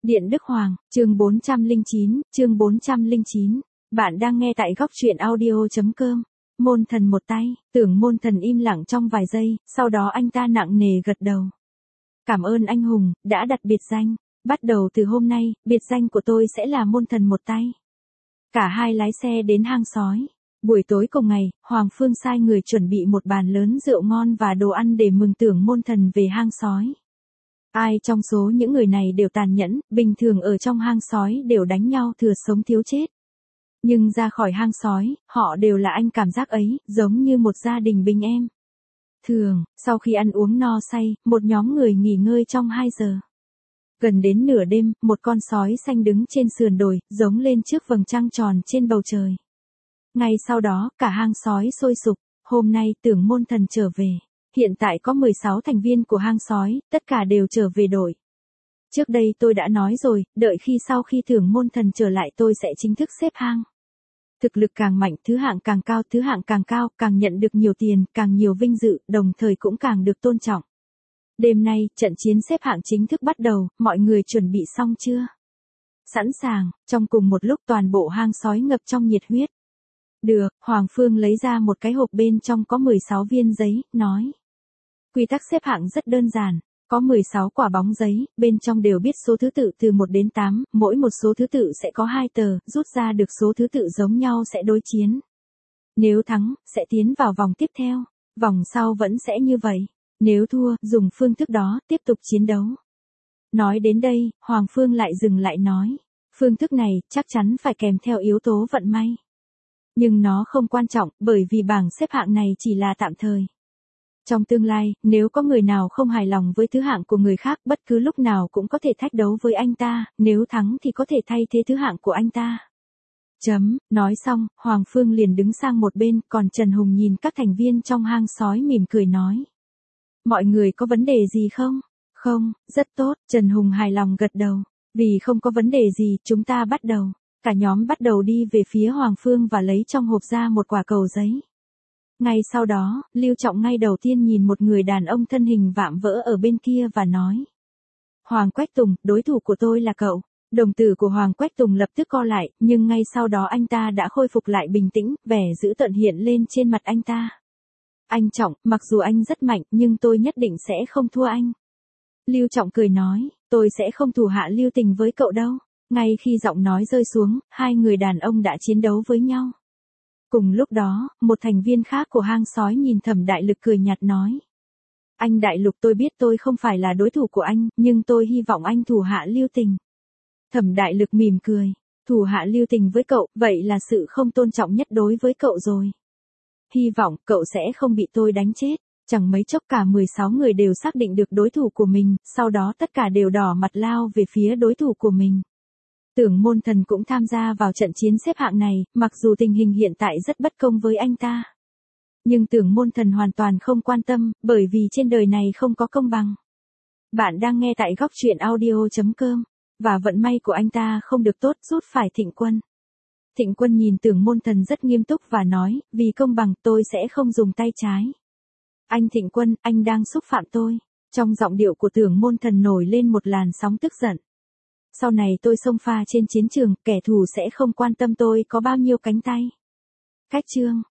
Điện Đức Hoàng, chương 409. Bạn đang nghe tại góc truyện audio.com. Môn thần một tay, Tưởng Môn Thần im lặng trong vài giây, sau đó anh ta nặng nề gật đầu. Cảm ơn anh hùng, đã đặt biệt danh. Bắt đầu từ hôm nay, biệt danh của tôi sẽ là Môn Thần một tay. Cả hai lái xe đến hang sói. Buổi tối cùng ngày, Hoàng Phương sai người chuẩn bị một bàn lớn rượu ngon và đồ ăn để mừng Tưởng Môn Thần về hang sói. Ai trong số những người này đều tàn nhẫn, bình thường ở trong hang sói đều đánh nhau thừa sống thiếu chết. Nhưng ra khỏi hang sói, họ đều là anh cảm giác ấy, giống như một gia đình bình em. Thường, sau khi ăn uống no say, một nhóm người nghỉ ngơi trong 2 giờ. Gần đến nửa đêm, một con sói xanh đứng trên sườn đồi, giống lên trước vầng trăng tròn trên bầu trời. Ngay sau đó, cả hang sói sôi sục, hôm nay Tưởng Môn Thần trở về. Hiện tại có 16 thành viên của hang sói, tất cả đều trở về đội. Trước đây tôi đã nói rồi, đợi sau khi Tưởng Môn Thần trở lại tôi sẽ chính thức xếp hang. Thực lực càng mạnh, thứ hạng càng cao, càng nhận được nhiều tiền, càng nhiều vinh dự, đồng thời cũng càng được tôn trọng. Đêm nay, trận chiến xếp hạng chính thức bắt đầu, mọi người chuẩn bị xong chưa? Sẵn sàng, trong cùng một lúc toàn bộ hang sói ngập trong nhiệt huyết. Được, Hoàng Phương lấy ra một cái hộp bên trong có 16 viên giấy, nói. Quy tắc xếp hạng rất đơn giản, có 16 quả bóng giấy, bên trong đều biết số thứ tự từ 1 đến 8, mỗi một số thứ tự sẽ có 2 tờ, rút ra được số thứ tự giống nhau sẽ đối chiến. Nếu thắng, sẽ tiến vào vòng tiếp theo, vòng sau vẫn sẽ như vậy, nếu thua, dùng phương thức đó, tiếp tục chiến đấu. Nói đến đây, Hoàng Phương lại dừng lại nói, phương thức này chắc chắn phải kèm theo yếu tố vận may. Nhưng nó không quan trọng, bởi vì bảng xếp hạng này chỉ là tạm thời. Trong tương lai, nếu có người nào không hài lòng với thứ hạng của người khác, bất cứ lúc nào cũng có thể thách đấu với anh ta, nếu thắng thì có thể thay thế thứ hạng của anh ta. Nói xong, Hoàng Phương liền đứng sang một bên, còn Trần Hùng nhìn các thành viên trong hang sói mỉm cười nói. Mọi người có vấn đề gì không? Không, rất tốt, Trần Hùng hài lòng gật đầu. Vì không có vấn đề gì, chúng ta bắt đầu. Cả nhóm bắt đầu đi về phía Hoàng Phương và lấy trong hộp ra một quả cầu giấy. Ngay sau đó, Lưu Trọng ngay đầu tiên nhìn một người đàn ông thân hình vạm vỡ ở bên kia và nói. Hoàng Quách Tùng, đối thủ của tôi là cậu. Đồng tử của Hoàng Quách Tùng lập tức co lại, nhưng ngay sau đó anh ta đã khôi phục lại bình tĩnh, vẻ dữ tợn hiện lên trên mặt anh ta. Anh Trọng, mặc dù anh rất mạnh, nhưng tôi nhất định sẽ không thua anh. Lưu Trọng cười nói, tôi sẽ không thủ hạ lưu tình với cậu đâu. Ngay khi giọng nói rơi xuống, hai người đàn ông đã chiến đấu với nhau. Cùng lúc đó, một thành viên khác của hang sói nhìn Thẩm Đại Lực cười nhạt nói. Anh Đại Lục, tôi biết tôi không phải là đối thủ của anh, nhưng tôi hy vọng anh thủ hạ lưu tình. Thẩm Đại Lực mỉm cười, thủ hạ lưu tình với cậu, vậy là sự không tôn trọng nhất đối với cậu rồi. Hy vọng cậu sẽ không bị tôi đánh chết. Chẳng mấy chốc cả 16 người đều xác định được đối thủ của mình, sau đó tất cả đều đỏ mặt lao về phía đối thủ của mình. Tưởng Môn Thần cũng tham gia vào trận chiến xếp hạng này, mặc dù tình hình hiện tại rất bất công với anh ta. Nhưng Tưởng Môn Thần hoàn toàn không quan tâm, bởi vì trên đời này không có công bằng. Bạn đang nghe tại góc truyện audio.com, và vận may của anh ta không được tốt, rút phải Thịnh Quân. Thịnh Quân nhìn Tưởng Môn Thần rất nghiêm túc và nói, vì công bằng tôi sẽ không dùng tay trái. Anh Thịnh Quân, anh đang xúc phạm tôi. Trong giọng điệu của Tưởng Môn Thần nổi lên một làn sóng tức giận. Sau này tôi xông pha trên chiến trường, kẻ thù sẽ không quan tâm tôi có bao nhiêu cánh tay. Cách chương.